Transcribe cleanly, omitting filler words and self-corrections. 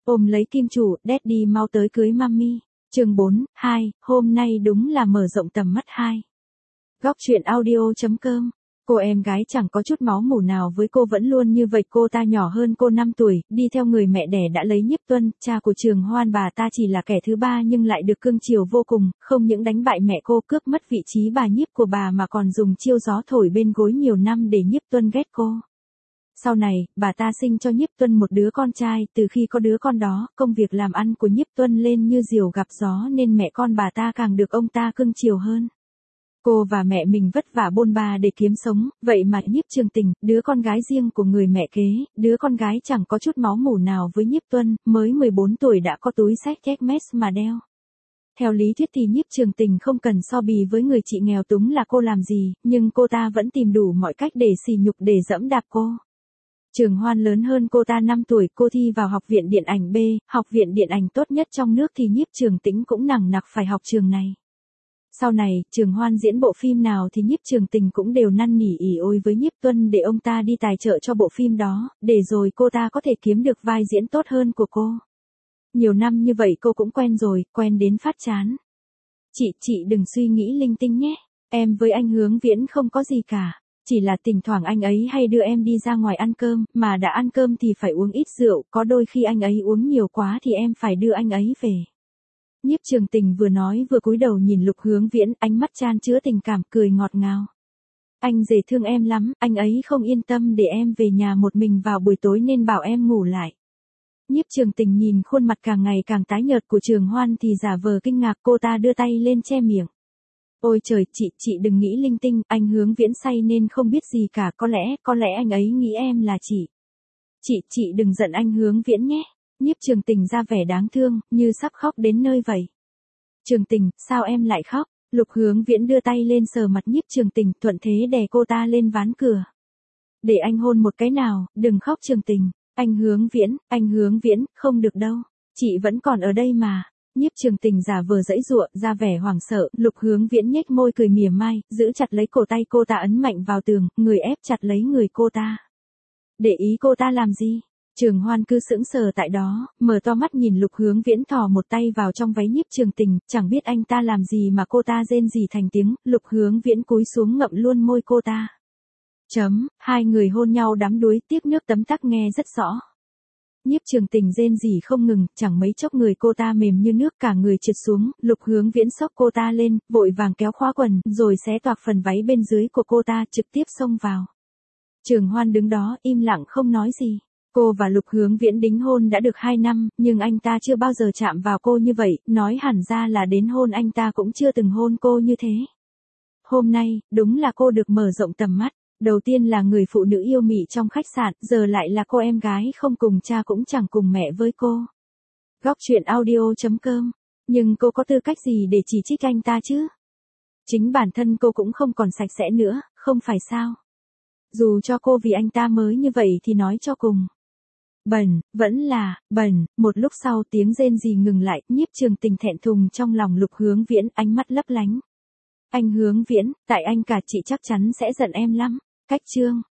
Ôm lấy kim chủ, Daddy mau tới cưới mami. Chương 4, 2, hôm nay đúng là mở rộng tầm mắt 2. Góc truyện audio.com. Cô em gái chẳng có chút máu mủ nào với cô vẫn luôn như vậy, cô ta nhỏ hơn cô 5 tuổi, đi theo người mẹ đẻ đã lấy Nhiếp Tuân, cha của Trường Hoan, bà ta chỉ là kẻ thứ ba nhưng lại được cưng chiều vô cùng, không những đánh bại mẹ cô cướp mất vị trí bà Nhiếp của bà mà còn dùng chiêu gió thổi bên gối nhiều năm để Nhiếp Tuân ghét cô. Sau này, bà ta sinh cho Nhiếp Tuân một đứa con trai, từ khi có đứa con đó, công việc làm ăn của Nhiếp Tuân lên như diều gặp gió nên mẹ con bà ta càng được ông ta cưng chiều hơn. Cô và mẹ mình vất vả bôn ba để kiếm sống, vậy mà Nhiếp Trường Tình, đứa con gái riêng của người mẹ kế, đứa con gái chẳng có chút máu mủ nào với Nhiếp Tuân, mới 14 tuổi đã có túi xách Hermes mà đeo. Theo lý thuyết thì Nhiếp Trường Tình không cần so bì với người chị nghèo túng là cô làm gì, nhưng cô ta vẫn tìm đủ mọi cách để sỉ nhục, để giẫm đạp cô. Trường Hoan lớn hơn cô ta 5 tuổi, cô thi vào học viện điện ảnh B, học viện điện ảnh tốt nhất trong nước, thì Nhiếp Trường Tĩnh cũng nằng nặc phải học trường này. Sau này, Trường Hoan diễn bộ phim nào thì Nhiếp Trường Tình cũng đều năn nỉ ỉ ôi với Nhiếp Tuân để ông ta đi tài trợ cho bộ phim đó, để rồi cô ta có thể kiếm được vai diễn tốt hơn của cô. Nhiều năm như vậy cô cũng quen rồi, quen đến phát chán. Chị đừng suy nghĩ linh tinh nhé, em với anh Hướng Viễn không có gì cả. Chỉ là thỉnh thoảng anh ấy hay đưa em đi ra ngoài ăn cơm, mà đã ăn cơm thì phải uống ít rượu, có đôi khi anh ấy uống nhiều quá thì em phải đưa anh ấy về. Nhiếp Trường Tình vừa nói vừa cúi đầu nhìn Lục Hướng Viễn, ánh mắt chan chứa tình cảm, cười ngọt ngào. Anh rể thương em lắm, anh ấy không yên tâm để em về nhà một mình vào buổi tối nên bảo em ngủ lại. Nhiếp Trường Tình nhìn khuôn mặt càng ngày càng tái nhợt của Trường Hoan thì giả vờ kinh ngạc, cô ta đưa tay lên che miệng. Ôi trời, chị đừng nghĩ linh tinh, anh Hướng Viễn say nên không biết gì cả, có lẽ anh ấy nghĩ em là chị. Chị đừng giận anh Hướng Viễn nhé. Nhiếp Trường Tình ra vẻ đáng thương, như sắp khóc đến nơi vậy. Trường Tình, sao em lại khóc? Lục Hướng Viễn đưa tay lên sờ mặt Nhiếp Trường Tình, thuận thế đè cô ta lên ván cửa. Để anh hôn một cái nào, đừng khóc Trường Tình. Anh Hướng Viễn, không được đâu. Chị vẫn còn ở đây mà. Nhiếp Trường Tình giả vờ giãy giụa, ra vẻ hoảng sợ, Lục Hướng Viễn nhếch môi cười mỉa mai, giữ chặt lấy cổ tay cô ta ấn mạnh vào tường, người ép chặt lấy người cô ta. Để ý cô ta làm gì? Trường Hoan cứ sững sờ tại đó, mở to mắt nhìn Lục Hướng Viễn thò một tay vào trong váy Nhiếp Trường Tình, chẳng biết anh ta làm gì mà cô ta rên rỉ thành tiếng, Lục Hướng Viễn cúi xuống ngậm luôn môi cô ta. Hai người hôn nhau đắm đuối, tiếc nước tấm tắc nghe rất rõ. Nhiếp Trường Tình rên rỉ không ngừng, chẳng mấy chốc người cô ta mềm như nước, cả người trượt xuống, Lục Hướng Viễn xốc cô ta lên, vội vàng kéo khóa quần, rồi xé toạc phần váy bên dưới của cô ta, trực tiếp xông vào. Trường Hoan đứng đó, im lặng không nói gì. Cô và Lục Hướng Viễn đính hôn đã được 2 năm, nhưng anh ta chưa bao giờ chạm vào cô như vậy, nói hẳn ra là đến hôn anh ta cũng chưa từng hôn cô như thế. Hôm nay, đúng là cô được mở rộng tầm mắt. Đầu tiên là người phụ nữ yêu mị trong khách sạn, giờ lại là cô em gái không cùng cha cũng chẳng cùng mẹ với cô. Góc truyện audio.com. Nhưng cô có tư cách gì để chỉ trích anh ta chứ? Chính bản thân cô cũng không còn sạch sẽ nữa, không phải sao? Dù cho cô vì anh ta mới như vậy thì nói cho cùng. Bẩn, vẫn là, bẩn, một lúc sau tiếng rên rỉ ngừng lại, Nhiếp Trường Tình thẹn thùng trong lòng Lục Hướng Viễn, ánh mắt lấp lánh. Anh Hướng Viễn, tại anh cả chị chắc chắn sẽ giận em lắm. Cách chương.